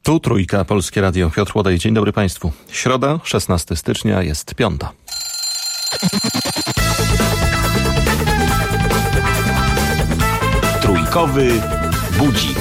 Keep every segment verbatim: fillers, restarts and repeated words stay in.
Tu Trójka, Polskie Radio. Piotr Łodej, dzień dobry Państwu. Środa, szesnastego stycznia, jest piąta. Trójkowy budzik.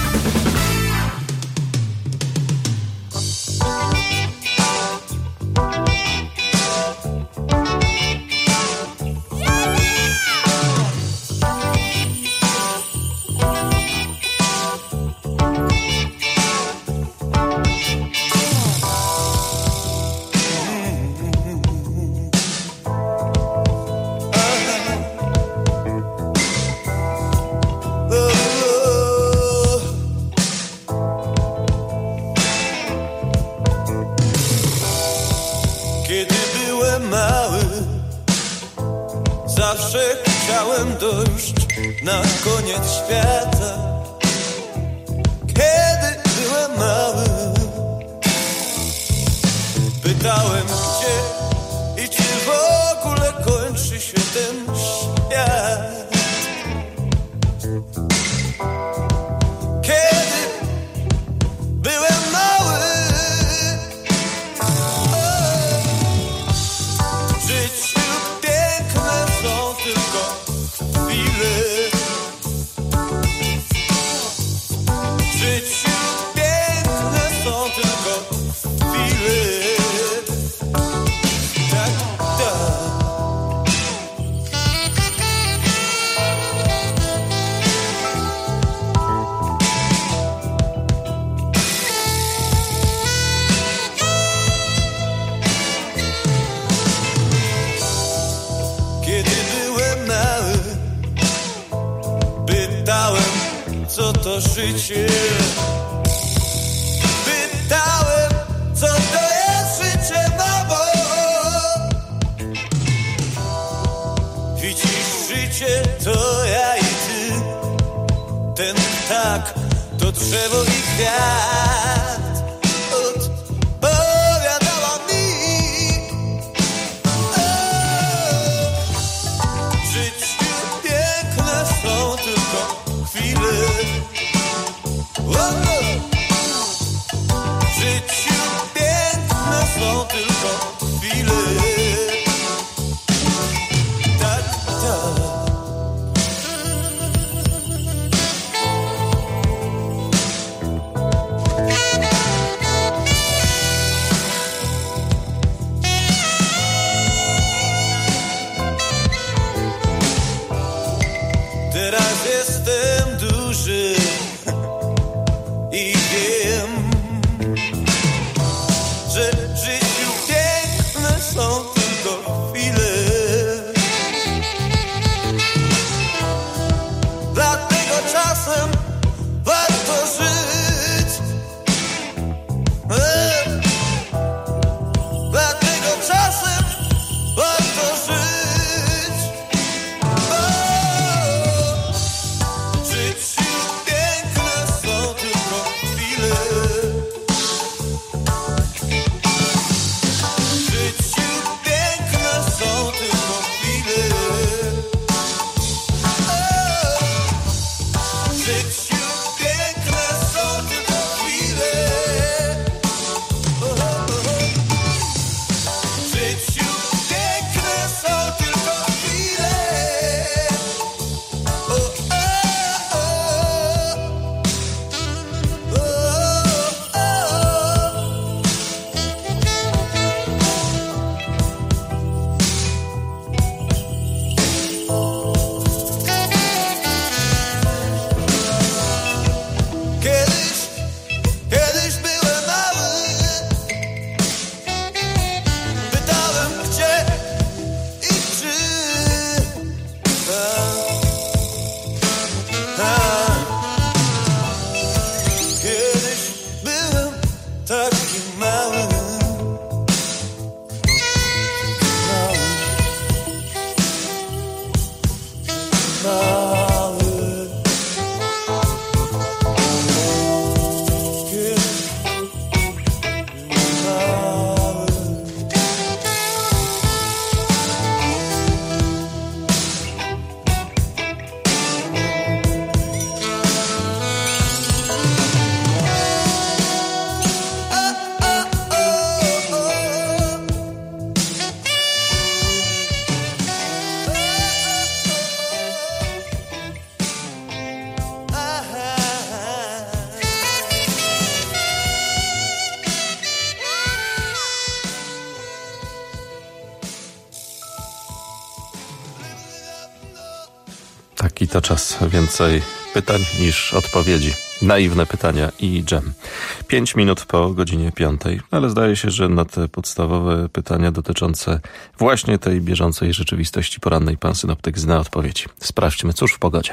Na koniec świata, kiedy byłem mały, pytałem gdzie i czy w ogóle kończy się ten świat. Kiedy byłem mały, w życiu piękne są tylko chwile. Co to życie? Pytałem, co to jest życie, mamo? Widzisz, życie to ja i ty, ten ptak to drzewo i kwiat. Odpowiadała mi, o, w życiu piękne są tylko chwile. W życiu piękne są tylko chwile. Tak, tak. Taki to czas. Więcej pytań niż odpowiedzi. Naiwne pytania i dżem. Pięć minut po godzinie piątej, ale zdaje się, że na te podstawowe pytania dotyczące właśnie tej bieżącej rzeczywistości porannej pan synoptyk zna odpowiedzi. Sprawdźmy, cóż w pogodzie.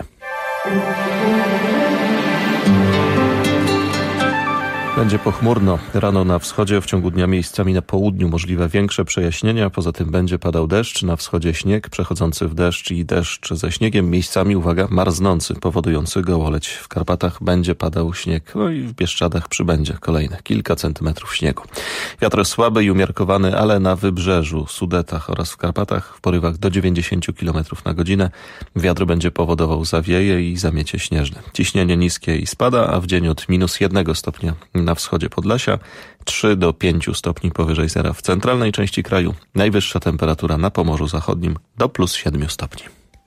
Będzie pochmurno. Rano na wschodzie, w ciągu dnia miejscami na południu możliwe większe przejaśnienia. Poza tym będzie padał deszcz. Na wschodzie śnieg przechodzący w deszcz i deszcz ze śniegiem. Miejscami, uwaga, marznący, powodujący gołoleć. W Karpatach będzie padał śnieg. No i w Bieszczadach przybędzie kolejne kilka centymetrów śniegu. Wiatr słaby i umiarkowany, ale na wybrzeżu, Sudetach oraz w Karpatach w porywach do dziewięćdziesiąt kilometrów na godzinę. Wiatr będzie powodował zawieje i zamiecie śnieżne. Ciśnienie niskie i spada, a w dzień od minus jednego stopnia na wschodzie Podlasia, trzy do pięciu stopni powyżej zera w centralnej części kraju. Najwyższa temperatura na Pomorzu Zachodnim do plus siedmiu stopni.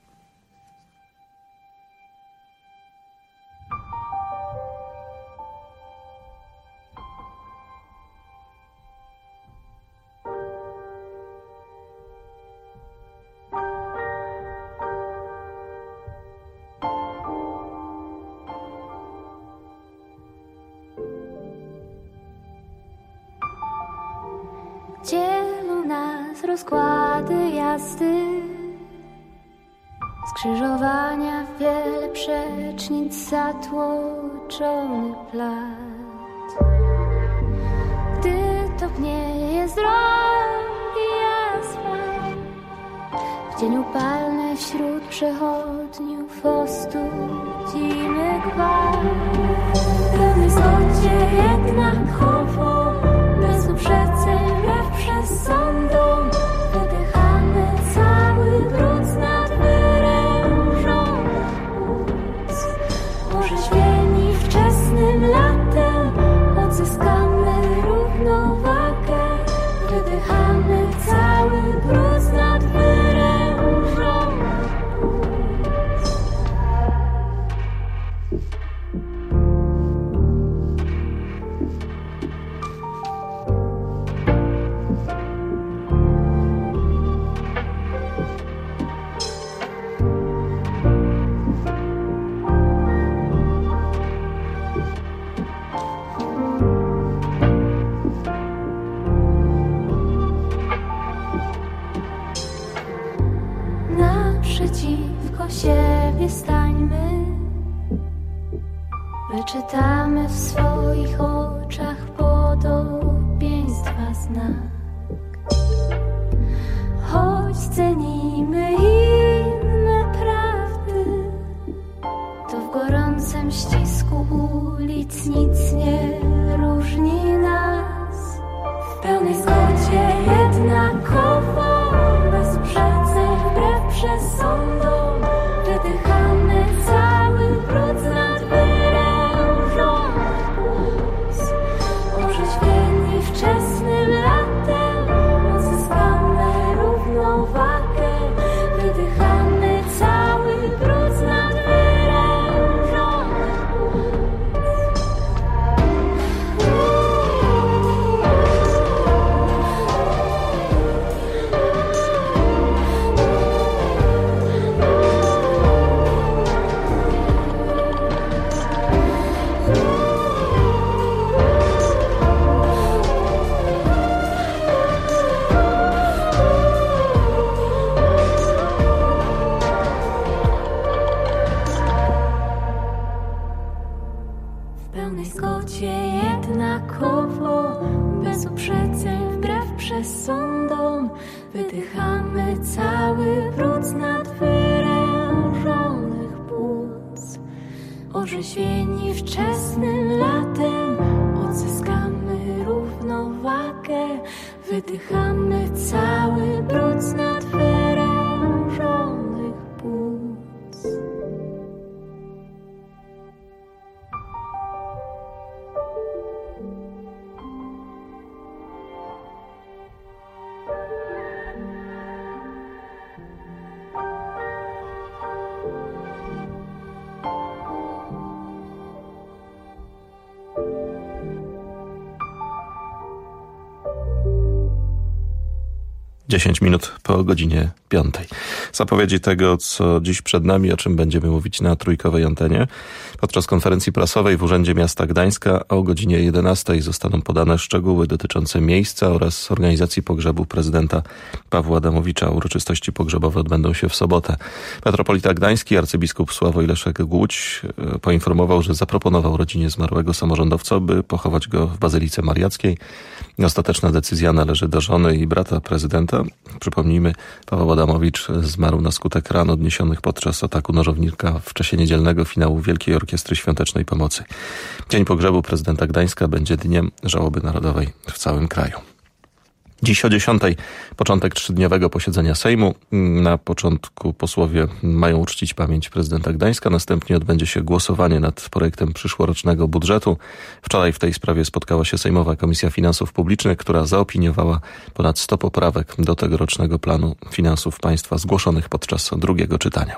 Dzielą nas rozkłady jazdy, skrzyżowania, wiele przecznic, zatłoczony plac. Gdy topnieje z drogi asfalt, w dzień upalny wśród przechodniów ostudzimy gwałt. Pełny zgodzie jednakowo, bez uprzedzeń, wbrew przesądom, wydychamy cały brud z nad wyrężonych płuc. Orzeźwieni wczesnym latem, odzyskamy równowagę, wydychamy cały brud z nad wyrężonych płuc. Naprzeciwko siebie stańmy, wyczytamy w swoich oczach podobieństwa znak. Choć cenimy inne prawdy, to w gorącym ścisku ulic nic nie różni nas. W pełnej zgodzie jednakowo, bez uprzedzeń, wbrew przesądom, wydychamy cały brud z nad wyrężonych płuc. Orzeźwieni wczesnym latem, odzyskamy równowagę, wydychamy cały brud z nad wyrężonych płuc. W pełnej zgodzie jednakowo, bez uprzedzeń, wbrew przesądom, wydychamy cały brud z nad wyrężonych płuc. Orzeźwieni wczesnym latem, odzyskamy równowagę, wydychamy cały brud z nad wyrężonych płuc. dziesięć minut po godzinie piątej. Zapowiedzi tego, co dziś przed nami, o czym będziemy mówić na trójkowej antenie. Podczas konferencji prasowej w Urzędzie Miasta Gdańska o godzinie jedenastej zostaną podane szczegóły dotyczące miejsca oraz organizacji pogrzebu prezydenta Pawła Adamowicza. Uroczystości pogrzebowe odbędą się w sobotę. Metropolita Gdański, arcybiskup Sławoj Leszek Głódź poinformował, że zaproponował rodzinie zmarłego samorządowca, by pochować go w Bazylice Mariackiej. Ostateczna decyzja należy do żony i brata prezydenta. Przypomnijmy, Paweł Adamowicz zmarł na skutek ran odniesionych podczas ataku nożownika w czasie niedzielnego finału Wielkiej Orkiestry Świątecznej Pomocy. Dzień pogrzebu prezydenta Gdańska będzie dniem żałoby narodowej w całym kraju. Dziś o dziesiątej początek trzydniowego posiedzenia Sejmu. Na początku posłowie mają uczcić pamięć prezydenta Gdańska. Następnie odbędzie się głosowanie nad projektem przyszłorocznego budżetu. Wczoraj w tej sprawie spotkała się Sejmowa Komisja Finansów Publicznych, która zaopiniowała ponad sto poprawek do tegorocznego planu finansów państwa zgłoszonych podczas drugiego czytania.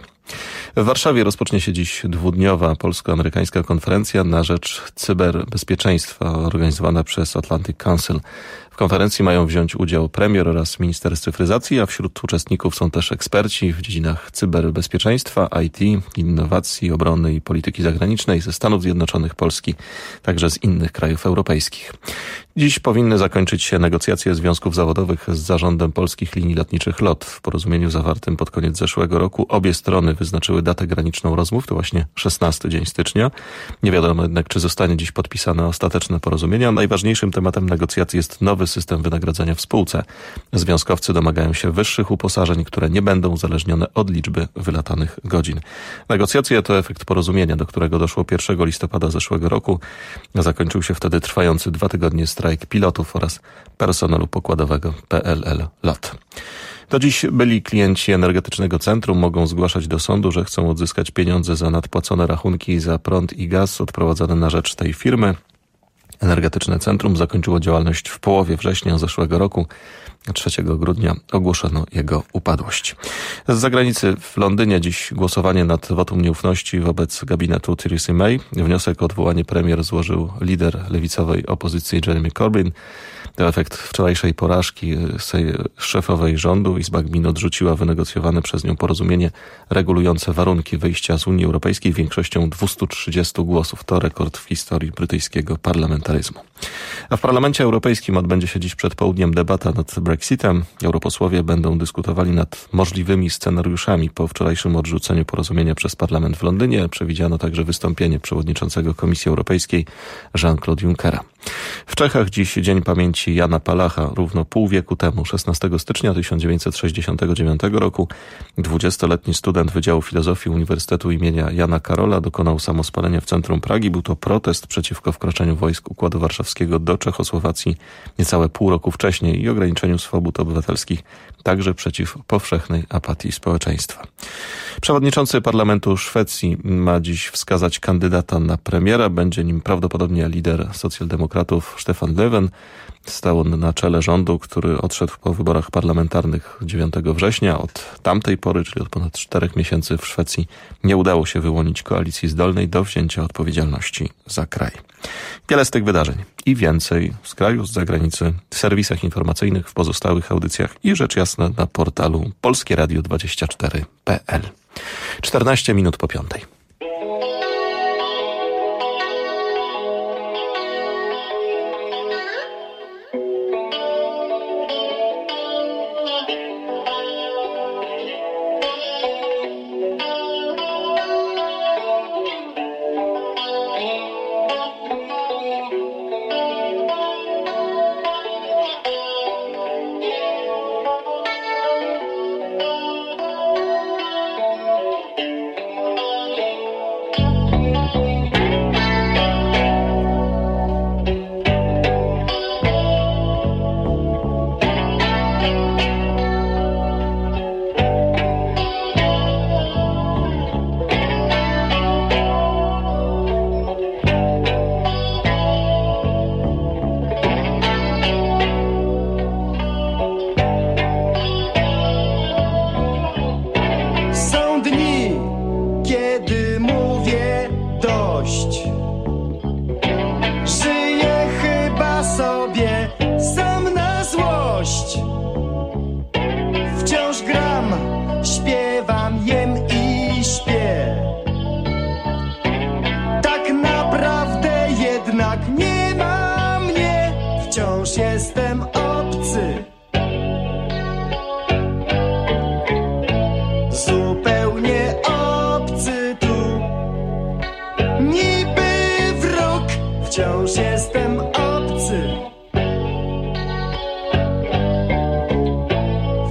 W Warszawie rozpocznie się dziś dwudniowa polsko-amerykańska konferencja na rzecz cyberbezpieczeństwa organizowana przez Atlantic Council. W konferencji mają wziąć udział premier oraz minister cyfryzacji, a wśród uczestników są też eksperci w dziedzinach cyberbezpieczeństwa, I T, innowacji, obrony i polityki zagranicznej ze Stanów Zjednoczonych, Polski, także z innych krajów europejskich. Dziś powinny zakończyć się negocjacje związków zawodowych z zarządem polskich linii lotniczych LOT. W porozumieniu zawartym pod koniec zeszłego roku obie strony wyznaczyły datę graniczną rozmów, to właśnie szesnasty dzień stycznia. Nie wiadomo jednak, czy zostanie dziś podpisane ostateczne porozumienia. Najważniejszym tematem negocjacji jest nowy system wynagrodzenia w spółce. Związkowcy domagają się wyższych uposażeń, które nie będą uzależnione od liczby wylatanych godzin. Negocjacje to efekt porozumienia, do którego doszło pierwszego listopada zeszłego roku. Zakończył się wtedy trwający dwa tygodnie strajk pilotów oraz personelu pokładowego P L L LOT. Do dziś byli klienci energetycznego centrum mogą zgłaszać do sądu, że chcą odzyskać pieniądze za nadpłacone rachunki za prąd i gaz odprowadzane na rzecz tej firmy. Energetyczne centrum zakończyło działalność w połowie września zeszłego roku. trzeciego grudnia ogłoszono jego upadłość. Z zagranicy w Londynie dziś głosowanie nad wotum nieufności wobec gabinetu Theresa May. Wniosek o odwołanie premier złożył lider lewicowej opozycji Jeremy Corbyn. To efekt wczorajszej porażki szefowej rządu. Izba Gmin odrzuciła wynegocjowane przez nią porozumienie regulujące warunki wyjścia z Unii Europejskiej większością dwieście trzydzieści głosów. To rekord w historii brytyjskiego parlamentaryzmu. A w Parlamencie Europejskim odbędzie się dziś przed południem debata nad Brexitem. Europosłowie będą dyskutowali nad możliwymi scenariuszami. Po wczorajszym odrzuceniu porozumienia przez parlament w Londynie przewidziano także wystąpienie przewodniczącego Komisji Europejskiej Jean-Claude Junckera. W Czechach dziś Dzień Pamięci Jana Palacha. Równo pół wieku temu, szesnastego stycznia tysiąc dziewięćset sześćdziesiątego dziewiątego roku, dwudziestoletni student Wydziału Filozofii Uniwersytetu imienia Jana Karola dokonał samospalenia w centrum Pragi. Był to protest przeciwko wkroczeniu wojsk Układu Warszawskiego do Czechosłowacji niecałe pół roku wcześniej i ograniczeniu swobód obywatelskich, także przeciw powszechnej apatii społeczeństwa. Przewodniczący Parlamentu Szwecji ma dziś wskazać kandydata na premiera. Będzie nim prawdopodobnie lider socjaldemokratów Stefan Löfven. Stał on na czele rządu, który odszedł po wyborach parlamentarnych dziewiątego września. Od tamtej pory, czyli od ponad czterech miesięcy w Szwecji, nie udało się wyłonić koalicji zdolnej do wzięcia odpowiedzialności za kraj. Wiele z tych wydarzeń i więcej z kraju, z zagranicy, w serwisach informacyjnych, w pozostałych audycjach i rzecz jasna na portalu polskie radio dwadzieścia cztery kropka p l. czternaście minut po piątej.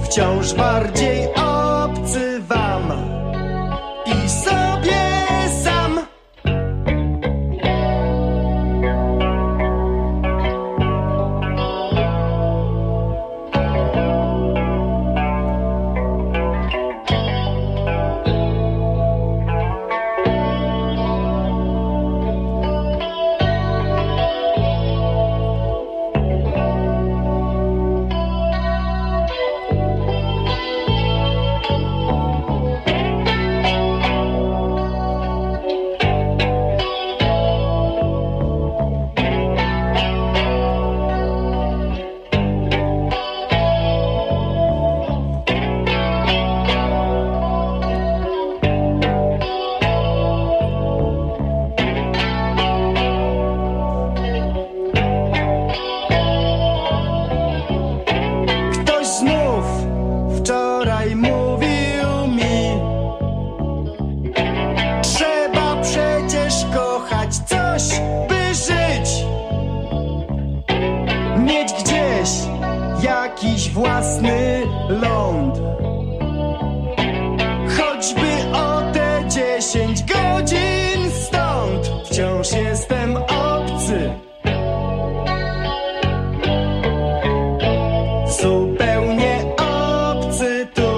wciąż bardziej obcy wam i sobie sam. Jakiś własny ląd, choćby o te dziesięć godzin stąd. Wciąż jestem obcy, zupełnie obcy tu,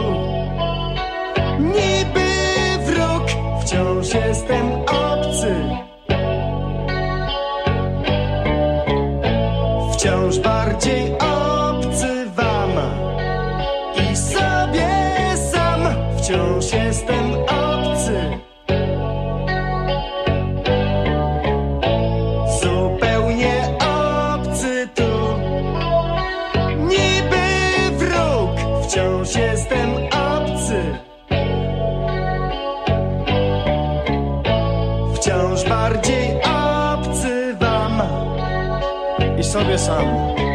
niby wróg. Wciąż jestem obcy, wciąż bardziej obcy i sobie sam. Wciąż jestem obcy, zupełnie obcy tu, niby wróg. Wciąż jestem obcy, wciąż bardziej obcy wam i sobie sam.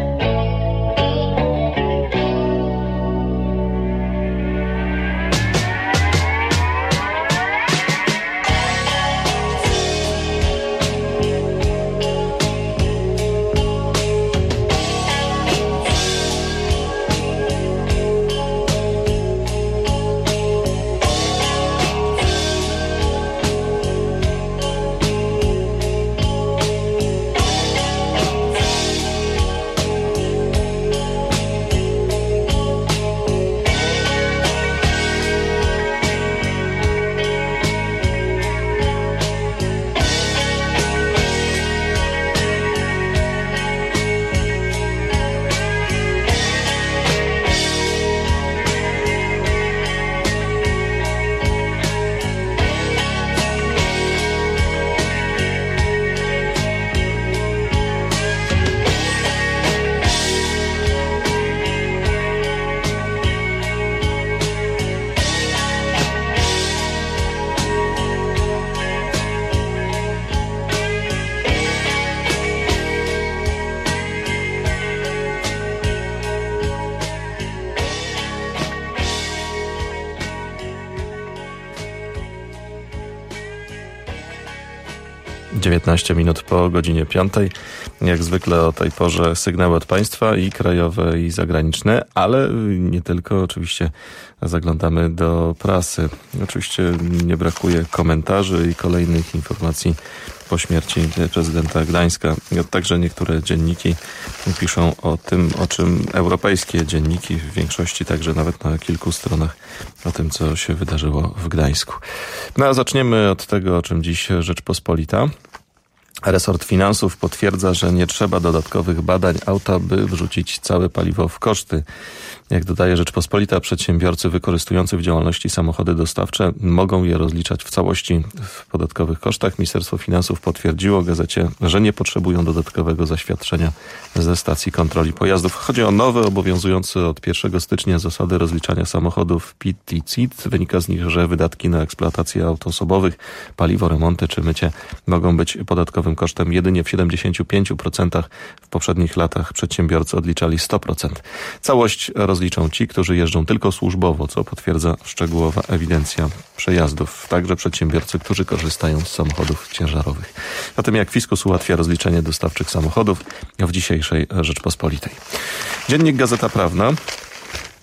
dziewiętnaście minut po godzinie piątej. Jak zwykle o tej porze sygnały od państwa i krajowe, i zagraniczne, ale nie tylko. Oczywiście zaglądamy do prasy. Oczywiście nie brakuje komentarzy i kolejnych informacji po śmierci prezydenta Gdańska. Także niektóre dzienniki piszą o tym, o czym europejskie dzienniki, w większości także nawet na kilku stronach, o tym, co się wydarzyło w Gdańsku. No a zaczniemy od tego, o czym dziś Rzeczpospolita. Resort Finansów potwierdza, że nie trzeba dodatkowych badań auta, by wrzucić całe paliwo w koszty. Jak dodaje Rzeczpospolita, przedsiębiorcy wykorzystujący w działalności samochody dostawcze mogą je rozliczać w całości w podatkowych kosztach. Ministerstwo Finansów potwierdziło gazecie, że nie potrzebują dodatkowego zaświadczenia ze stacji kontroli pojazdów. Chodzi o nowe, obowiązujące od pierwszego stycznia zasady rozliczania samochodów P I T i C I T. Wynika z nich, że wydatki na eksploatację aut osobowych, paliwo, remonty czy mycie mogą być podatkowym kosztem jedynie w siedemdziesięciu pięciu procentach. W poprzednich latach przedsiębiorcy odliczali sto procent. Całość rozliczą ci, którzy jeżdżą tylko służbowo, co potwierdza szczegółowa ewidencja przejazdów. Także przedsiębiorcy, którzy korzystają z samochodów ciężarowych. O tym, jak fiskus ułatwia rozliczenie dostawczych samochodów w dzisiejszej Rzeczpospolitej. Dziennik Gazeta Prawna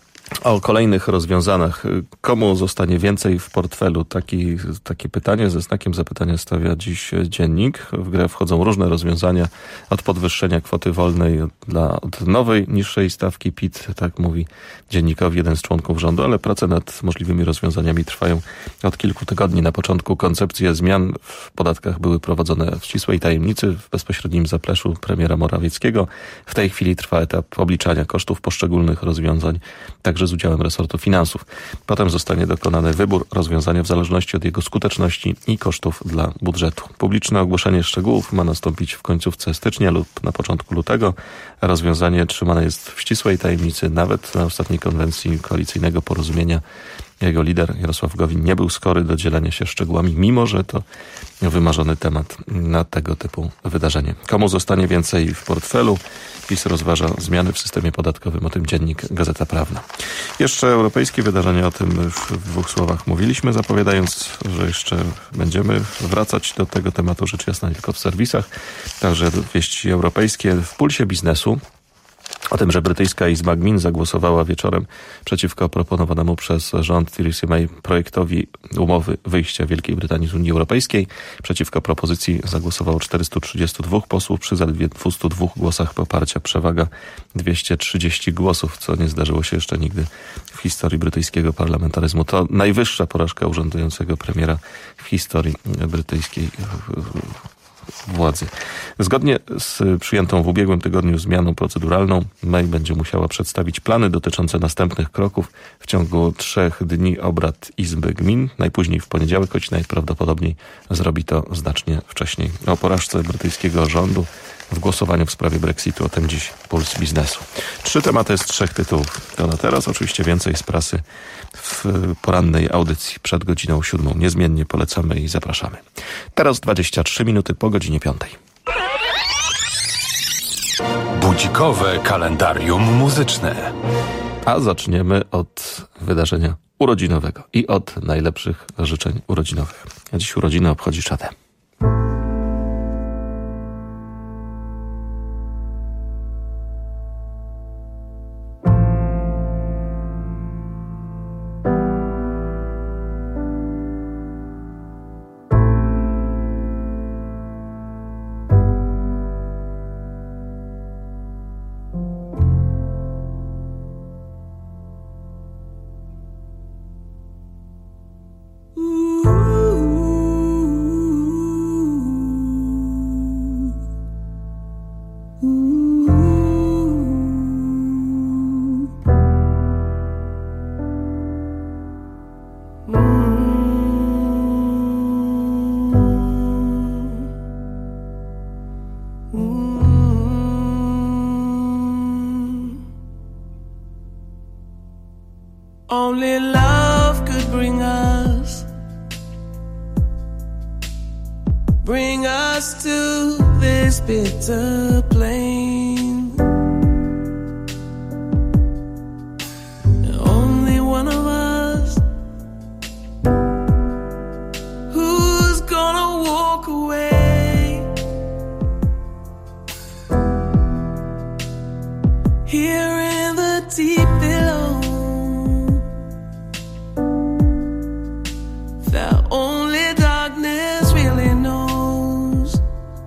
O kolejnych rozwiązaniach. Komu zostanie więcej w portfelu? Taki, takie pytanie ze znakiem zapytania stawia dziś Dziennik. W grę wchodzą różne rozwiązania, od podwyższenia kwoty wolnej dla, od nowej, niższej stawki P I T, tak mówi Dziennikowi jeden z członków rządu, ale prace nad możliwymi rozwiązaniami trwają od kilku tygodni. Na początku koncepcje zmian w podatkach były prowadzone w ścisłej tajemnicy, w bezpośrednim zapleczu premiera Morawieckiego. W tej chwili trwa etap obliczania kosztów poszczególnych rozwiązań, także z udziałem resortu finansów. Potem zostanie dokonany wybór rozwiązania w zależności od jego skuteczności i kosztów dla budżetu. Publiczne ogłoszenie szczegółów ma nastąpić w końcówce stycznia lub na początku lutego. Rozwiązanie trzymane jest w ścisłej tajemnicy, nawet na ostatniej konwencji koalicyjnego porozumienia. Jego lider Jarosław Gowin nie był skory do dzielenia się szczegółami, mimo że to wymarzony temat na tego typu wydarzenie. Komu zostanie więcej w portfelu? PiS rozważa zmiany w systemie podatkowym. O tym Dziennik, Gazeta Prawna. Jeszcze europejskie wydarzenia, o tym już w dwóch słowach mówiliśmy, zapowiadając, że jeszcze będziemy wracać do tego tematu, rzecz jasna, nie tylko w serwisach. Także wieści europejskie w pulsie biznesu. O tym, że brytyjska Izba Gmin zagłosowała wieczorem przeciwko proponowanemu przez rząd Theresa May projektowi umowy wyjścia Wielkiej Brytanii z Unii Europejskiej. Przeciwko propozycji zagłosowało czterystu trzydziestu dwóch posłów przy zaledwie dwustu dwóch głosach poparcia. Przewaga dwieście trzydzieści głosów, co nie zdarzyło się jeszcze nigdy w historii brytyjskiego parlamentaryzmu. To najwyższa porażka urzędującego premiera w historii brytyjskiej władzy. Zgodnie z przyjętą w ubiegłym tygodniu zmianą proceduralną May będzie musiała przedstawić plany dotyczące następnych kroków w ciągu trzech dni obrad Izby Gmin, najpóźniej w poniedziałek, choć najprawdopodobniej zrobi to znacznie wcześniej. O porażce brytyjskiego rządu w głosowaniu w sprawie Brexitu, o tym dziś Puls Biznesu. Trzy tematy z trzech tytułów. To na teraz, oczywiście więcej z prasy w porannej audycji przed godziną siódmą. Niezmiennie polecamy i zapraszamy. Teraz dwadzieścia trzy minuty po godzinie piątej. Budzikowe kalendarium muzyczne. A zaczniemy od wydarzenia urodzinowego i od najlepszych życzeń urodzinowych. A dziś urodziny obchodzi Szade. Only love could bring us, bring us to this bitter plain. Only one of us who's gonna walk away. Here in the deep below, that only darkness really knows.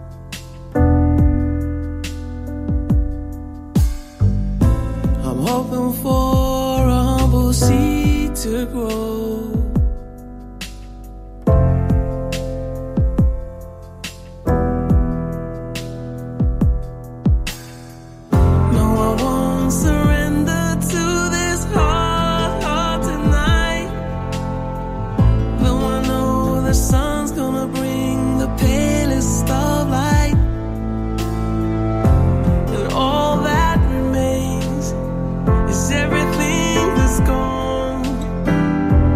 I'm hoping for a humble seed to grow. No, I won't surrender to this hard heart tonight. Though I know the sun's gonna bring the palest of light, and all that remains is everything that's gone.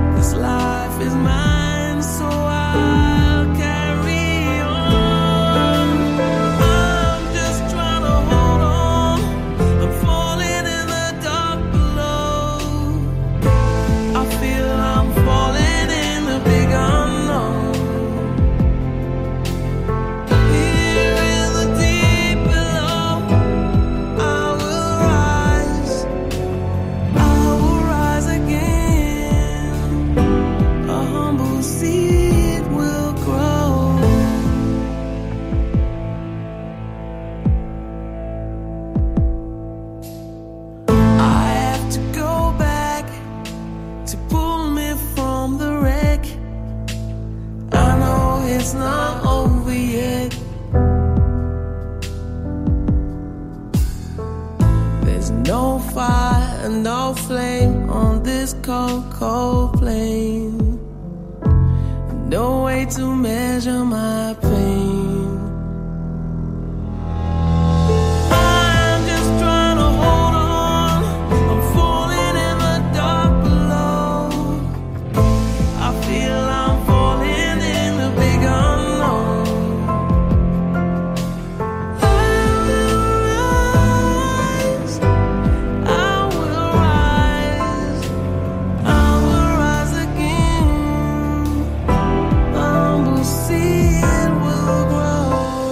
flame on this cold, cold plane. No way to measure my pain. I'm just trying to hold on. I'm falling in the dark below. I feel I'm falling in the big unknown. I will rise. I will rise. I will rise again. Humble seed will grow.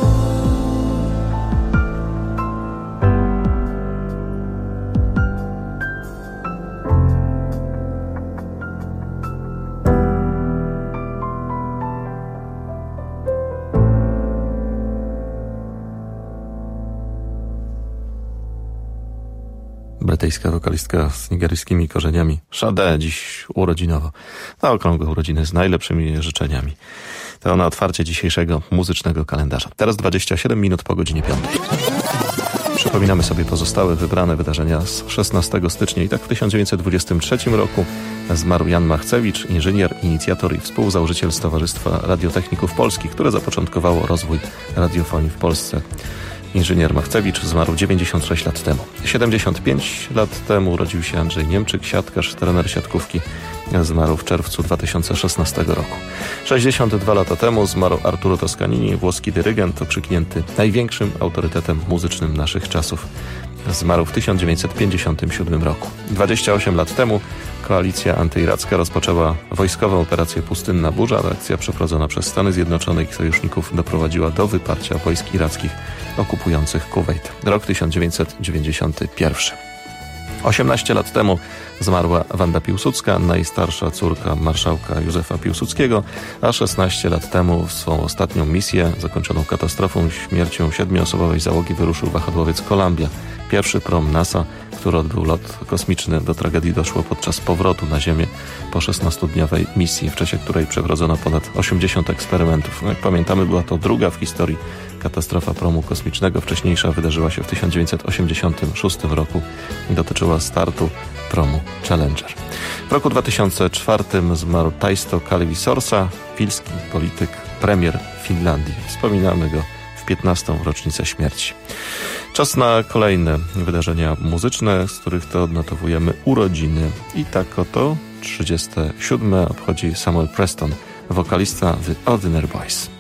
Brytyjska wokalistka z nigeryjskimi korzeniami Sade dziś urodzinowo. Na okrągłe urodziny z najlepszymi życzeniami. To na otwarcie dzisiejszego muzycznego kalendarza. Teraz dwadzieścia siedem minut po godzinie piątej. Przypominamy sobie pozostałe wybrane wydarzenia z szesnastego stycznia. I tak w tysiąc dziewięćset dwudziestym trzecim roku zmarł Jan Machcewicz, inżynier, inicjator i współzałożyciel Stowarzystwa Radiotechników Polskich, które zapoczątkowało rozwój radiofonii w Polsce. Inżynier Machcewicz zmarł dziewięćdziesiąt sześć lat temu. siedemdziesiąt pięć lat temu urodził się Andrzej Niemczyk, siatkarz, trener siatkówki. Zmarł w czerwcu dwa tysiące szesnastego roku. sześćdziesiąt dwa lata temu zmarł Arturo Toscanini, włoski dyrygent, okrzyknięty największym autorytetem muzycznym naszych czasów. Zmarł w tysiąc dziewięćset pięćdziesiątym siódmym roku. dwadzieścia osiem lat temu koalicja antyiracka rozpoczęła wojskową operację Pustynna Burza. Akcja przeprowadzona przez Stany Zjednoczone i ich sojuszników doprowadziła do wyparcia wojsk irackich okupujących Kuwejt. Rok tysiąc dziewięćset dziewięćdziesiąty pierwszy. osiemnaście lat temu zmarła Wanda Piłsudska, najstarsza córka marszałka Józefa Piłsudskiego, a szesnaście lat temu w swą ostatnią misję, zakończoną katastrofą, śmiercią siedmioosobowej załogi, wyruszył wahadłowiec Columbia, pierwszy prom NASA, który odbył lot kosmiczny. Do tragedii doszło podczas powrotu na Ziemię po szesnastodniowej misji, w czasie której przeprowadzono ponad osiemdziesiąt eksperymentów. Jak pamiętamy, była to druga w historii katastrofa promu kosmicznego. Wcześniejsza wydarzyła się w tysiąc dziewięćset osiemdziesiątym szóstym roku i dotyczyła startu promu Challenger. W roku dwa tysiące czwartym zmarł Taisto Kalevi-Sorsa, filski polityk, premier Finlandii. Wspominamy go w piętnastą rocznicę śmierci. Czas na kolejne wydarzenia muzyczne, z których to odnotowujemy urodziny. I tak oto trzydzieste siódme obchodzi Samuel Preston, wokalista The Ordinary Boys.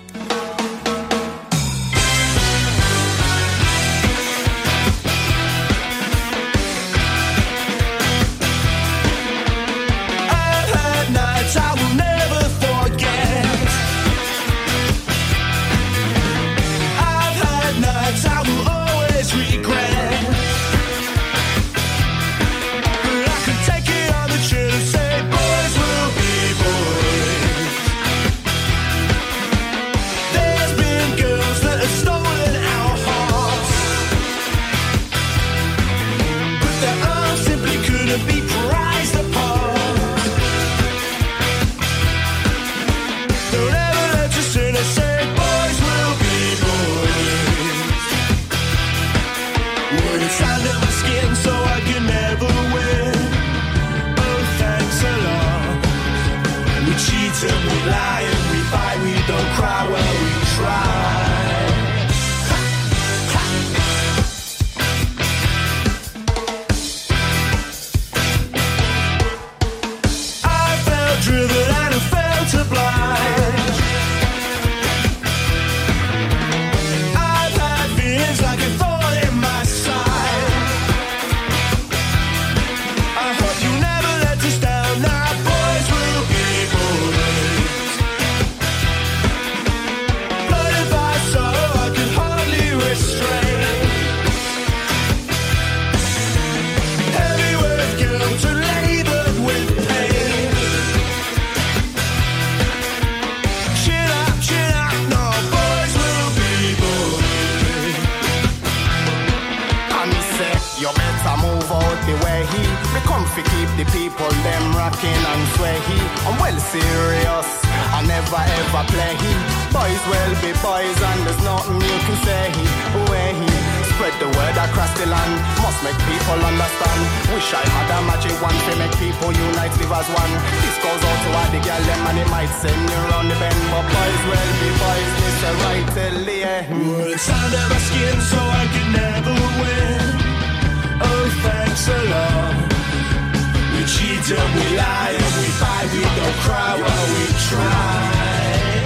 Boys will be boys and there's nothing you can say. Way Spread the word across the land, must make people understand. Wish I had a magic wand to make people unite, live as one. This goes out to all the girl them and it might send you round the bend, but boys will be boys, this a right till the end. Well, it's under my skin so I can never win. Oh, thanks a lot. We cheat and we lie and we fight, we don't cry while we try.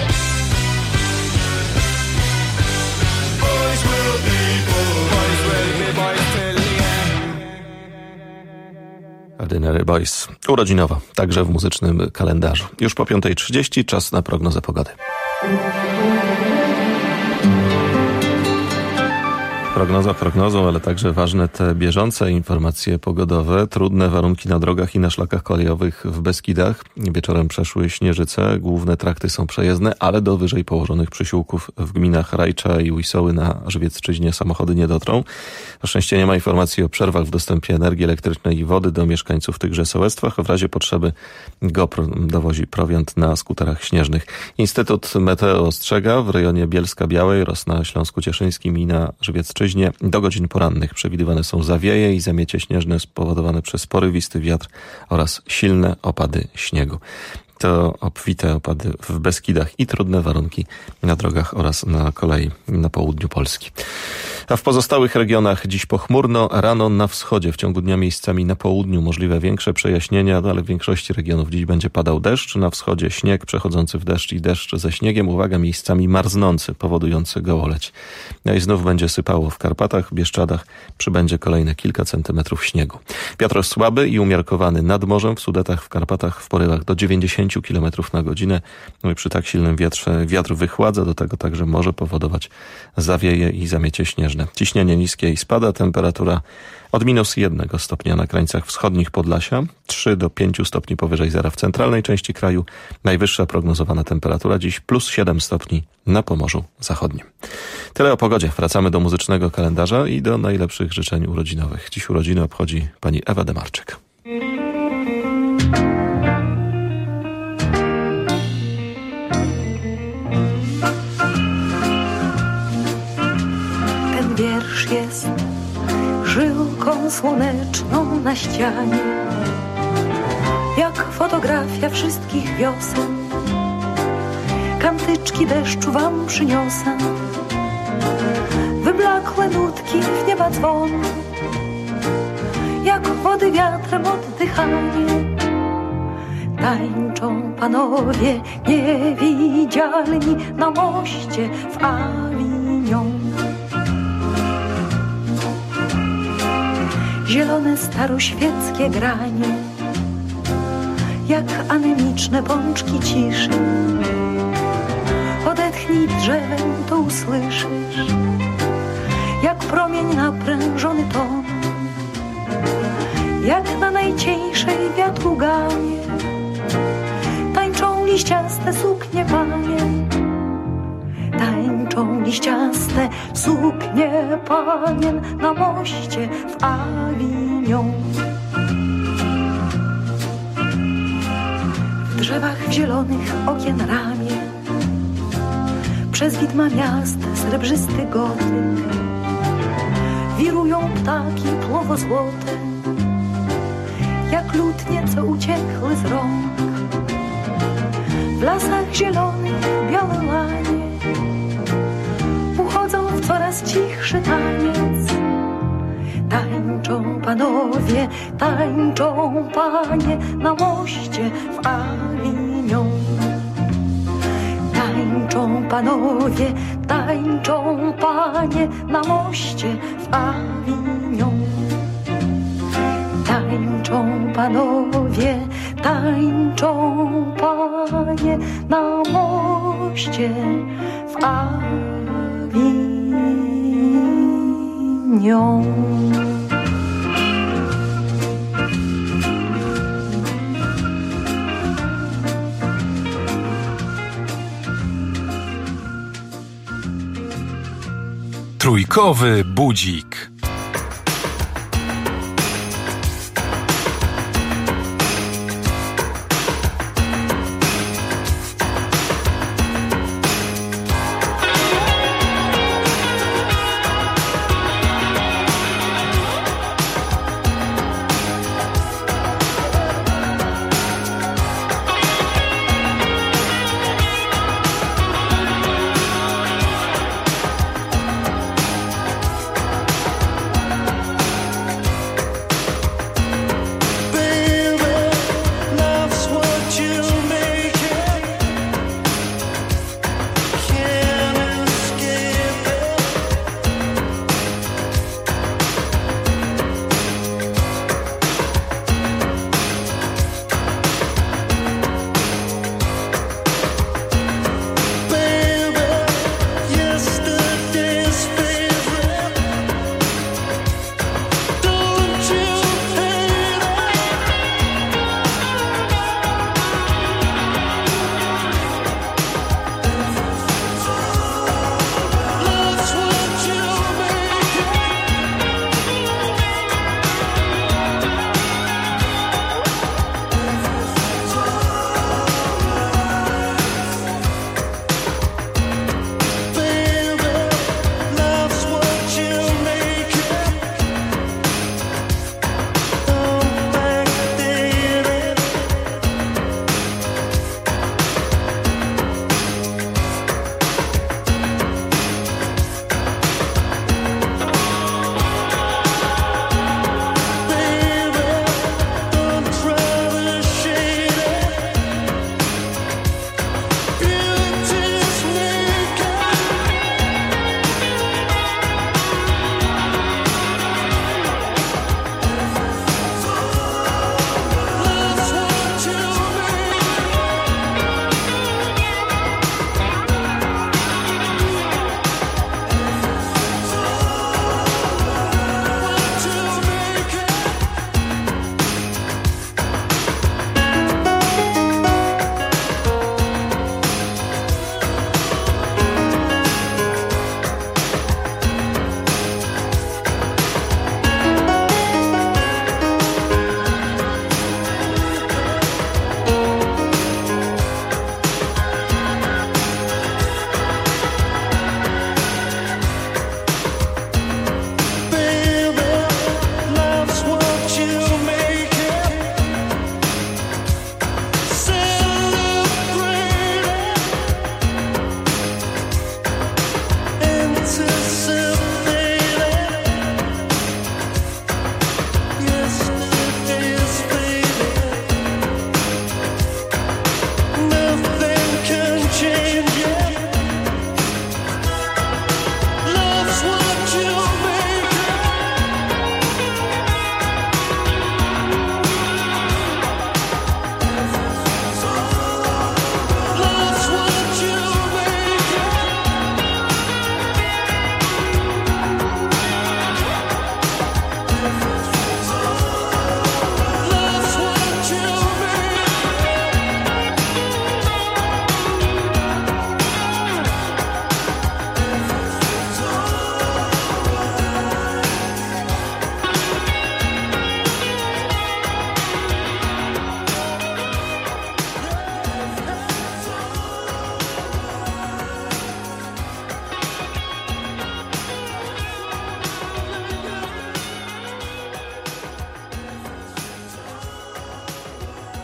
Boys will be boys, boys will be boys till the end. Ordinary Boys. Urodzinowa, także w muzycznym kalendarzu. Już po piątej trzydzieści czas na prognozę pogody. Prognoza prognozą, ale także ważne te bieżące informacje pogodowe. Trudne warunki na drogach i na szlakach kolejowych w Beskidach. Wieczorem przeszły śnieżyce. Główne trakty są przejezdne, ale do wyżej położonych przysiłków w gminach Rajcza i Łysoły na Żywiecczyźnie samochody nie dotrą. Na szczęście nie ma informacji o przerwach w dostępie energii elektrycznej i wody do mieszkańców tychże sołectwach. W razie potrzeby GOPR dowozi prowiant na skuterach śnieżnych. Instytut Meteo ostrzega w rejonie Bielska-Białej oraz na Śląsku Cieszyńskim i na Żywiecczyźnie do godzin porannych przewidywane są zawieje i zamiecie śnieżne spowodowane przez porywisty wiatr oraz silne opady śniegu. To obfite opady w Beskidach i trudne warunki na drogach oraz na kolei na południu Polski. A w pozostałych regionach dziś pochmurno, rano na wschodzie, w ciągu dnia miejscami na południu możliwe większe przejaśnienia, ale w większości regionów dziś będzie padał deszcz, na wschodzie śnieg przechodzący w deszcz i deszcz ze śniegiem, uwaga, miejscami marznący, powodujący gołoleć. No i znów będzie sypało w Karpatach, Bieszczadach, przybędzie kolejne kilka centymetrów śniegu. Wiatr słaby i umiarkowany nad morzem, w Sudetach, w Karpatach w porywach do dziewięćdziesiąt kilometrów na godzinę. No i przy tak silnym wietrze wiatr wychładza, do tego także może powodować zawieje i zamiecie śnieżne. Ciśnienie niskie i spada, temperatura od minus jednego stopnia na krańcach wschodnich Podlasia, trzy do pięciu stopni powyżej zera w centralnej części kraju. Najwyższa prognozowana temperatura dziś plus siedem stopni na Pomorzu Zachodnim. Tyle o pogodzie. Wracamy do muzycznego kalendarza i do najlepszych życzeń urodzinowych. Dziś urodziny obchodzi pani Ewa Demarczyk. Wiersz jest żyłką słoneczną na ścianie, jak fotografia wszystkich wiosen. Kantyczki deszczu wam przyniosę, wyblakłe nutki w nieba dzwon, jak wody wiatrem oddychanie. Tańczą panowie niewidzialni na moście w Avignon. Zielone staroświeckie granie, jak anemiczne pączki ciszy. Odetchnij drzewem, to usłyszysz, jak promień naprężony ton, jak na najcieńszej wiatru gamie. Tańczą liściaste suknie panie, tańczą liściaste suknie panien na moście w Avignon. W drzewach zielonych okien ramię, przez widma miast srebrzysty gotyk. Wirują ptaki płowo-złote, jak lutnie, co uciekły z rąk. W lasach zielonych białe lanie uchodzą w coraz cichszy taniec. Tańczą panowie, tańczą panie na moście w Avignon. Tańczą panowie, tańczą panie na moście w Avignon. Tańczą panowie, tańczą panie na moście w Avignon. Trójkowy budzik.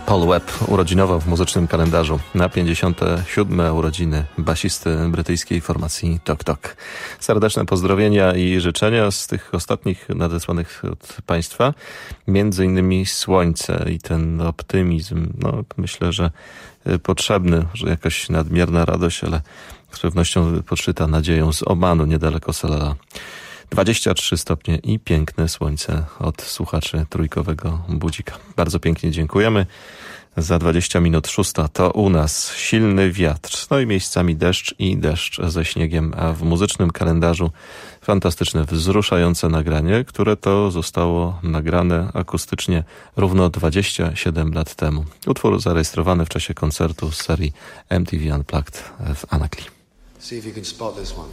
Paul Webb urodzinowo w muzycznym kalendarzu na pięćdziesiąte siódme urodziny basisty brytyjskiej formacji Tok Tok. Serdeczne pozdrowienia i życzenia z tych ostatnich nadesłanych od Państwa. Między innymi słońce i ten optymizm. No, myślę, że potrzebny, że jakaś nadmierna radość, ale z pewnością podszyta nadzieją z Omanu niedaleko Salala. dwadzieścia trzy stopnie i piękne słońce od słuchaczy Trójkowego Budzika. Bardzo pięknie dziękujemy. Za dwadzieścia minut szósta to u nas silny wiatr, no i miejscami deszcz i deszcz ze śniegiem, a w muzycznym kalendarzu fantastyczne, wzruszające nagranie, które to zostało nagrane akustycznie równo dwadzieścia siedem lat temu. Utwór zarejestrowany w czasie koncertu z serii M T V Unplugged w Anakli. See if you can spot this one.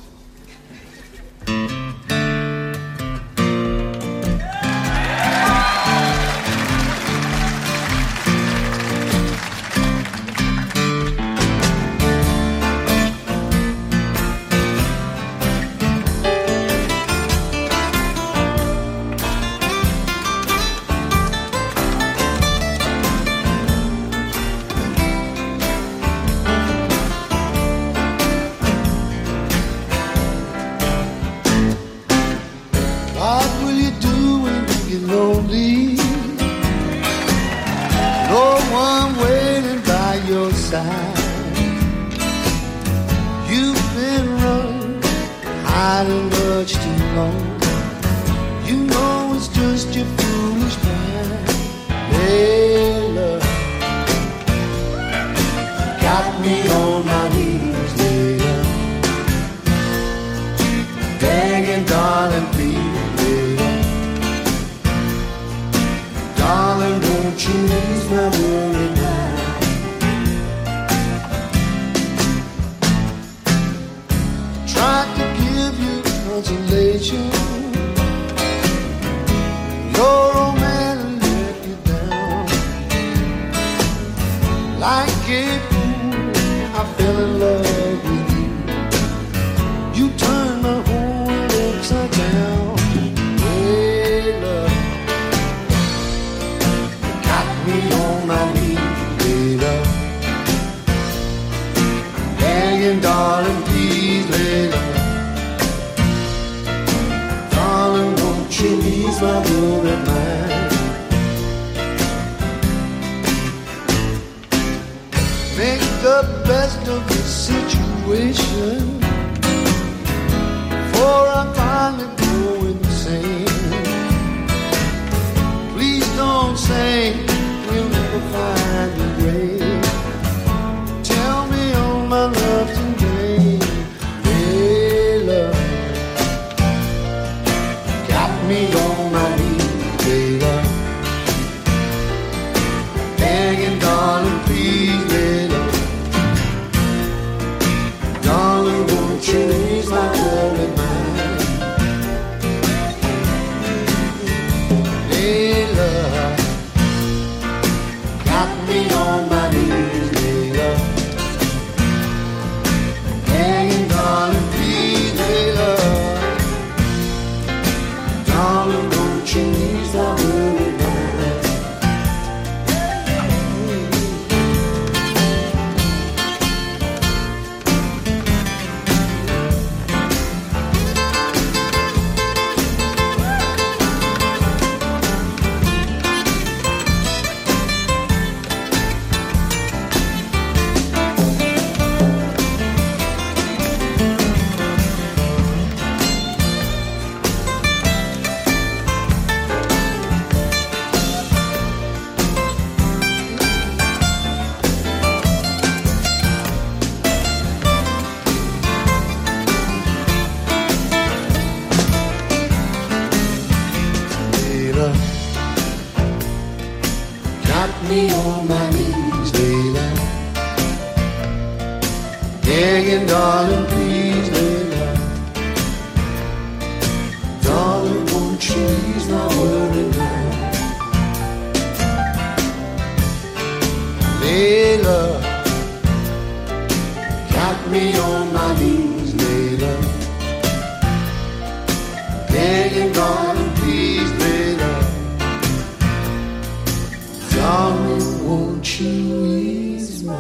Darling, won't you ease my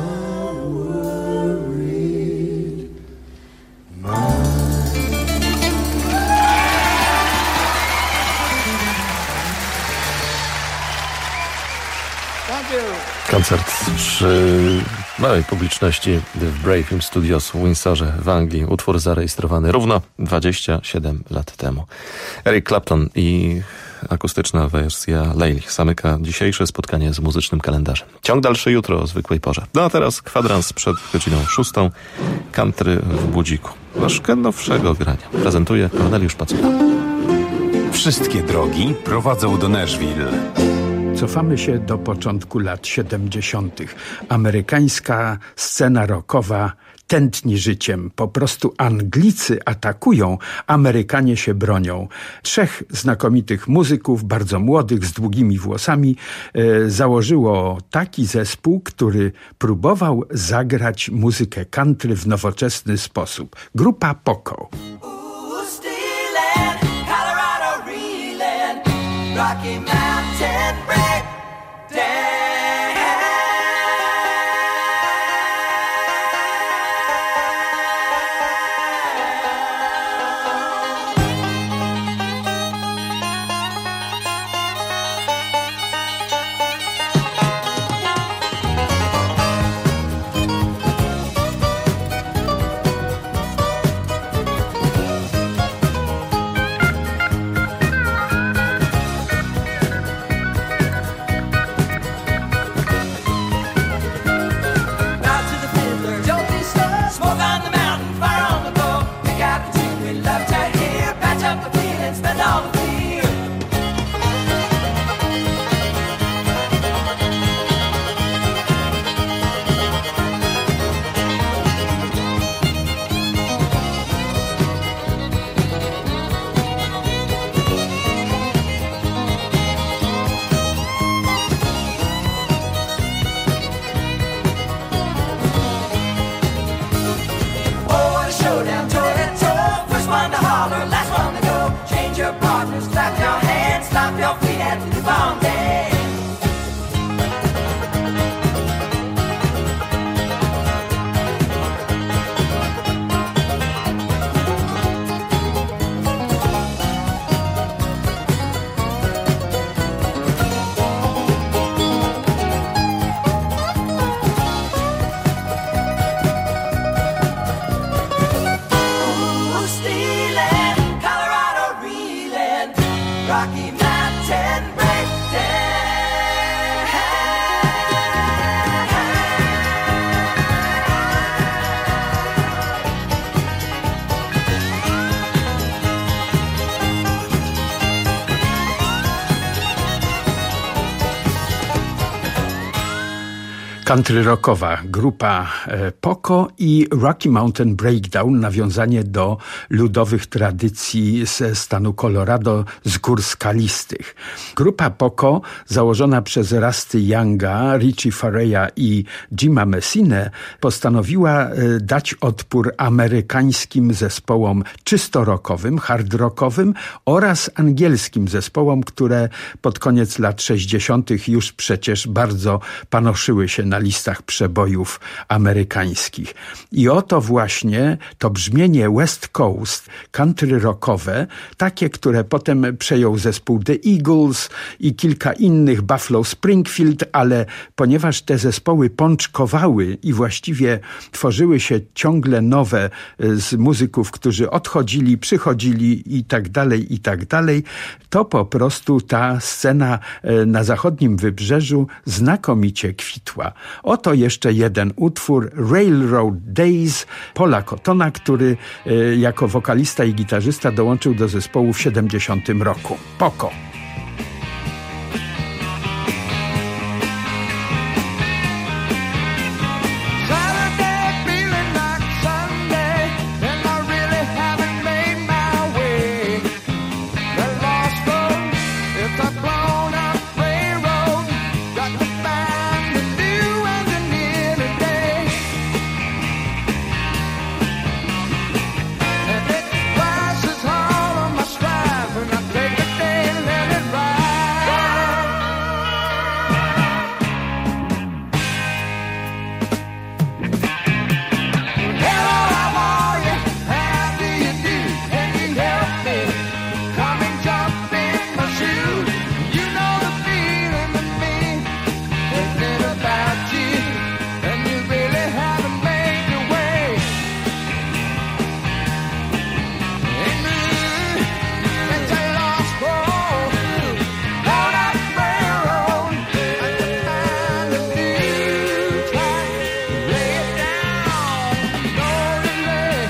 worried mind. Koncert przy małej publiczności w Brave Studios w Windsorze w Anglii. Utwór zarejestrowany równo dwadzieścia siedem lat temu. Eric Clapton i akustyczna wersja Layli zamyka dzisiejsze spotkanie z muzycznym kalendarzem. Ciąg dalszy jutro o zwykłej porze. No a teraz kwadrans przed godziną szóstą. Country w budziku. Troszkę nowszego grania. Prezentuje Korneliusz Pacucha. Wszystkie drogi prowadzą do Nashville. Cofamy się do początku lat siedemdziesiątych. Amerykańska scena rockowa tętni życiem. Po prostu Anglicy atakują, Amerykanie się bronią. Trzech znakomitych muzyków, bardzo młodych, z długimi włosami, e, założyło taki zespół, który próbował zagrać muzykę country w nowoczesny sposób. Grupa Poco. Rocky Mountain Breakdown. Country rockowa grupa Poco i Rocky Mountain Breakdown, nawiązanie do ludowych tradycji ze stanu Colorado, z gór skalistych. Grupa Poco, założona przez Rusty Younga, Richie Fareya i Jima Messinę, postanowiła dać odpór amerykańskim zespołom czysto rockowym, hard rockowym oraz angielskim zespołom, które pod koniec lat sześćdziesiątych już przecież bardzo panoszyły się na listach przebojów amerykańskich. I oto właśnie to brzmienie West Coast, country rockowe, takie, które potem przejął zespół The Eagles i kilka innych, Buffalo Springfield, ale ponieważ te zespoły pączkowały i właściwie tworzyły się ciągle nowe z muzyków, którzy odchodzili, przychodzili i tak dalej, i tak dalej, to po prostu ta scena na zachodnim wybrzeżu znakomicie kwitła. Oto jeszcze jeden utwór, Railroad Days, Paula Cottona, który jako wokalista i gitarzysta dołączył do zespołu w siedemdziesiątym roku. Poco. Take the day, let about you, and you really haven't made your way. And ooh, it's a lost road, on that railroad, and to find a new track, lay it down, no delay.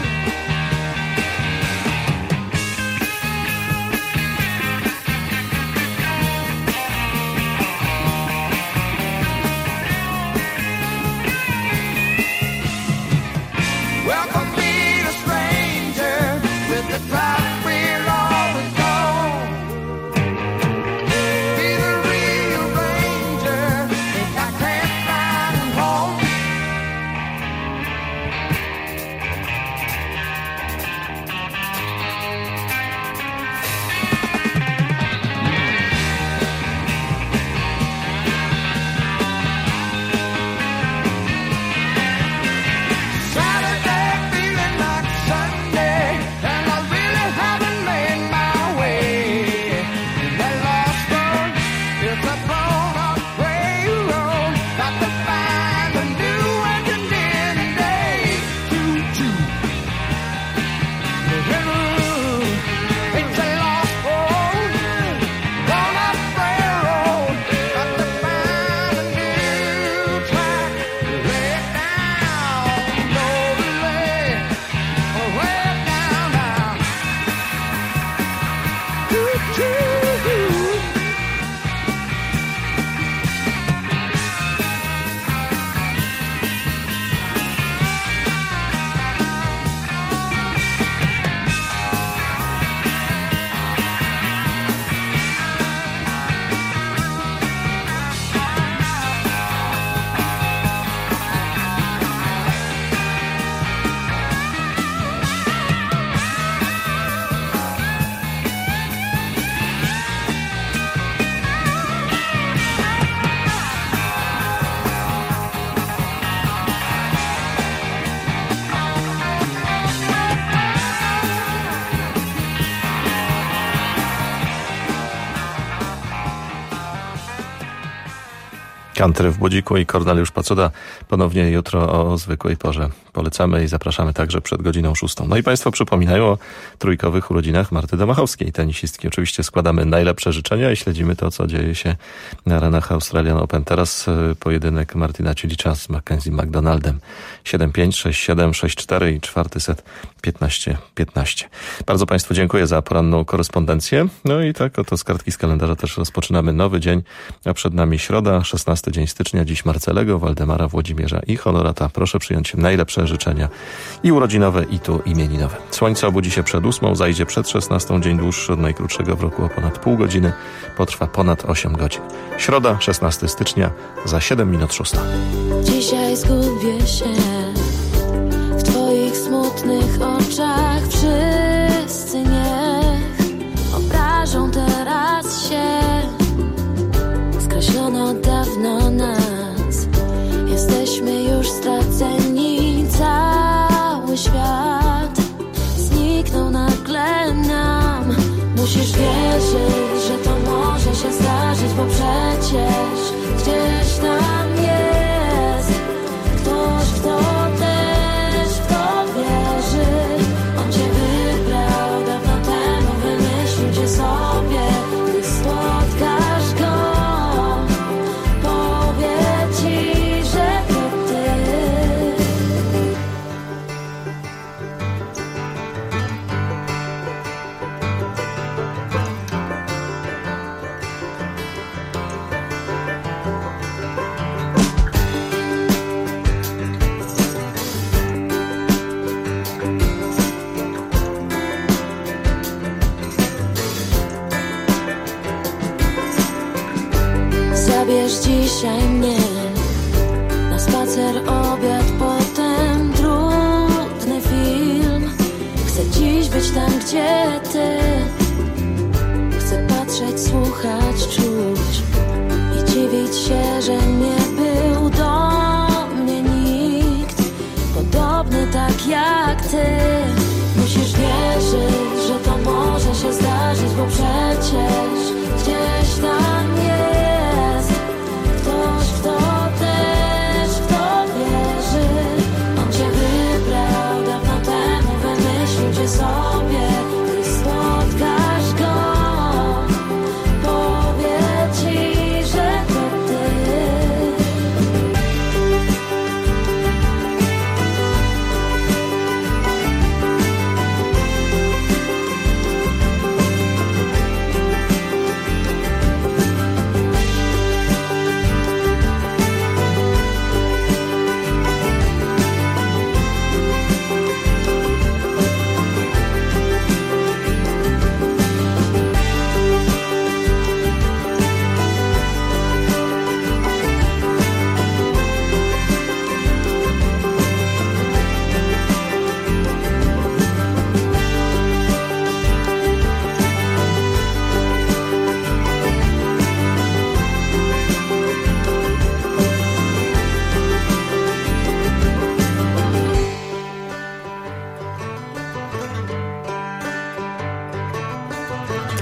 Welcome me a stranger with the drive we'll always go. Be the real ranger if I can't find home. Saturday feeling like Sunday, and I really haven't made my way. That lost road, it's a blown up railroad. Got to find a new engine today. Choo-choo. It's a lost road, blown up railroad. Got to find a new track, lay it down, no delay. Oh, way down now. Choo-choo. Country w Budziku i Korneliusz Pacuda ponownie jutro o zwykłej porze. Polecamy i zapraszamy także przed godziną szóstą. No i Państwo przypominają o trójkowych urodzinach Marty Domachowskiej, tenisistki. Oczywiście składamy najlepsze życzenia i śledzimy to, co dzieje się na arenach Australian Open. Teraz pojedynek Martina Cilicza z Mackenzie McDonaldem. siedem pięć, sześć siedem, sześć cztery i czwarty set piętnaście piętnaście. Bardzo Państwu dziękuję za poranną korespondencję. No i tak oto z kartki z kalendarza też rozpoczynamy nowy dzień, a przed nami środa, szesnasty dzień stycznia. Dziś Marcelego, Waldemara, Włodzimierza i Honorata. Proszę przyjąć najlepsze życzenia i urodzinowe, i tu imieninowe. Słońce obudzi się przed ósmą, zajdzie przed szesnastą, dzień dłuższy od najkrótszego w roku o ponad pół godziny, potrwa ponad osiem godzin. Środa, szesnastego stycznia, za siedem minut szósta. Dzisiaj zgubię się w twoich smutnych oczach. Wszyscy niech obrażą teraz się. Skreślono od dawna nas. Jesteśmy już straceni. Cały świat zniknął nagle nam. Musisz wierzyć, że to może się zdarzyć, bo przecież gdzieś tam jest ktoś, kto też w to wierzy. On cię wybrał dawno temu, wymyślił cię sobie. Gdy spotkasz go, powie ci, że to ty. Zabierz dzisiaj mnie na spacer, obiad, potem trudny film. Chcę dziś być tam, gdzie ty. Chcę patrzeć, słuchać, czuć i dziwić się, że nie był do mnie nikt podobny tak jak ty. Musisz wierzyć, że to może się zdarzyć, bo przecież gdzieś tam jest ktoś, kto też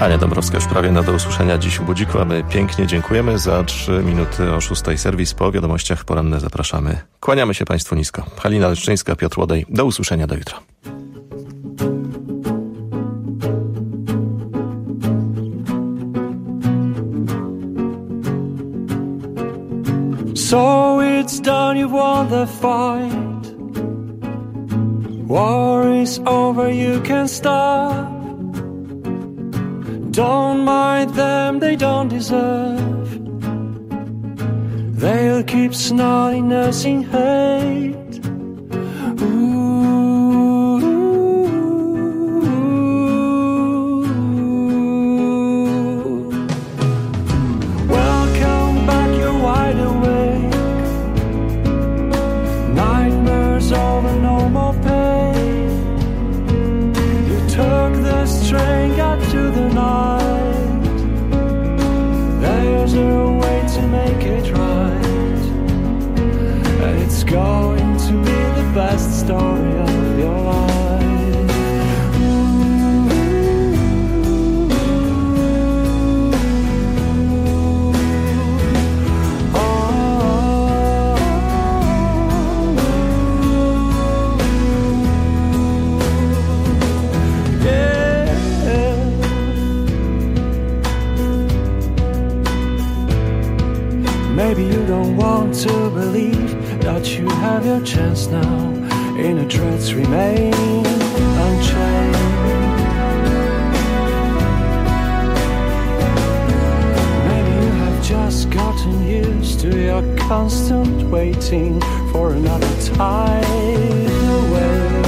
Ania Dąbrowska już prawie na do usłyszenia dziś u budziku, a my pięknie dziękujemy. Za trzy minuty o szóstej serwis. Po wiadomościach poranne zapraszamy. Kłaniamy się Państwu nisko. Halina Leszczyńska, Piotr Łodej. Do usłyszenia do jutra. So it's done, you've won the fight. War is over, you can stop. Don't mind them, they don't deserve. They'll keep snarling, nursing hate. Ooh. Welcome back, you're wide awake. Nightmares over, no more pain. You took the string up to the night. There's a way to make it right, and it's going to be the best story of your life. Oh, yeah. Maybe you don't want to believe that you have your chance now. Inner dreads remain unchained. Maybe you have just gotten used to your constant waiting for another tidal wave.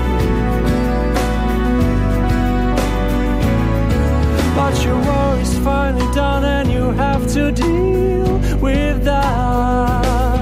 But your war is finally done and you have to deal with that.